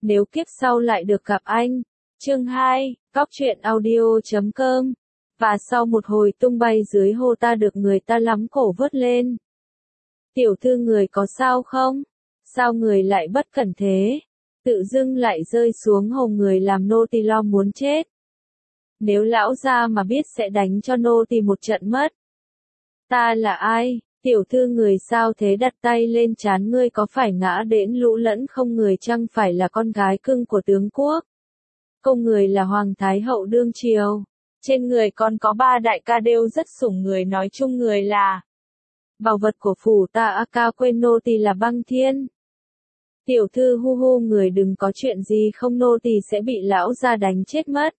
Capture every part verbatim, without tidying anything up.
nếu kiếp sau lại được gặp anh. Chương hai, Góc truyện audio chấm com. Và sau một hồi tung bay dưới hồ ta được người ta lắm cổ vớt lên. Tiểu thư người có sao không? Sao người lại bất cẩn thế? Tự dưng lại rơi xuống hồ người làm nô tỳ lo muốn chết. Nếu lão gia mà biết sẽ đánh cho nô tỳ một trận mất. Ta là ai? Tiểu thư người sao thế, đặt tay lên trán, ngươi có phải ngã đến lũ lẫn không, người chăng phải là con gái cưng của tướng quốc? Công người là hoàng thái hậu đương triều. Trên người còn có ba đại ca đều rất sủng người, nói chung người là bảo vật của phủ ta. A ca quên nô tỳ là Băng Thiên. Tiểu thư hu hu, người đừng có chuyện gì không, nô tỳ sẽ bị lão gia đánh chết mất.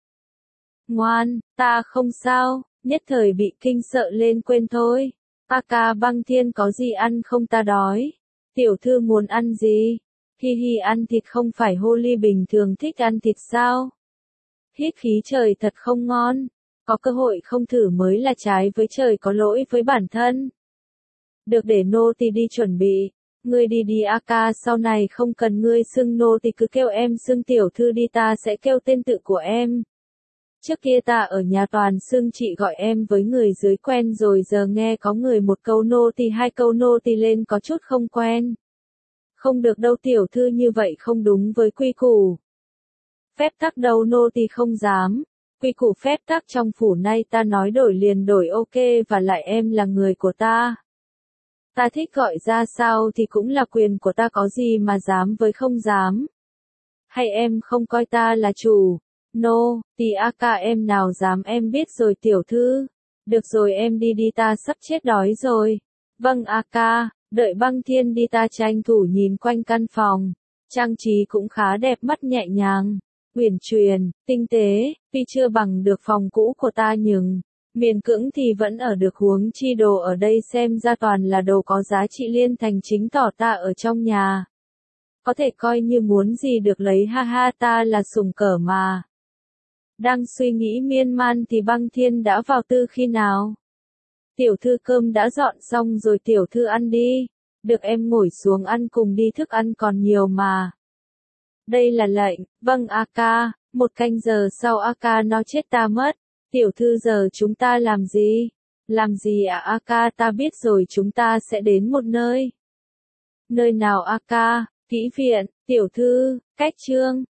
Ngoan, ta không sao, nhất thời bị kinh sợ lên quên thôi. A ca Băng Thiên có gì ăn không, ta đói. Tiểu thư muốn ăn gì? Hi hi, ăn thịt không phải hô ly bình thường thích ăn thịt sao? Hít khí trời thật không ngon. Có cơ hội không thử mới là trái với trời, có lỗi với bản thân. Được, để nô tỳ đi chuẩn bị. Ngươi đi đi A ca, sau này không cần ngươi xưng nô tỳ, cứ kêu em xưng tiểu thư đi, ta sẽ kêu tên tự của em. Trước kia ta ở nhà toàn xưng chị gọi em với người dưới quen rồi, giờ nghe có người một câu nô tỳ hai câu nô tỳ lên có chút không quen. Không được đâu tiểu thư, như vậy không đúng với quy củ. Phép tắc đâu, nô tỳ không dám. Quy củ phép tắc trong phủ nay ta nói đổi liền đổi, ok, và lại em là người của ta. Ta thích gọi ra sao thì cũng là quyền của ta, có gì mà dám với không dám. Hay em không coi ta là chủ? Nô, tỳ A ca em nào dám, em biết rồi tiểu thư. Được rồi em đi đi, ta sắp chết đói rồi. Vâng A ca, đợi Băng Thiên đi ta tranh thủ nhìn quanh căn phòng. Trang trí cũng khá đẹp mắt, nhẹ nhàng, uyển chuyển, tinh tế, tuy chưa bằng được phòng cũ của ta nhưng miền cưỡng thì vẫn ở được, huống chi đồ ở đây xem ra toàn là đồ có giá trị, liên thành chính tỏ ta ở trong nhà. Có thể coi như muốn gì được lấy, ha ha, ta là sủng cở mà. Đang suy nghĩ miên man thì Băng Thiên đã vào tư. Khi nào? Tiểu thư cơm đã dọn xong rồi, tiểu thư ăn đi. Được, em ngồi xuống ăn cùng đi, thức ăn còn nhiều mà. Đây là lệnh. Vâng A ca. Một canh giờ sau A ca nó chết ta mất. Tiểu thư giờ chúng ta làm gì? Làm gì à A ca, ta biết rồi, chúng ta sẽ đến một nơi. Nơi nào A ca? Kỹ viện. Tiểu thư, cách trương.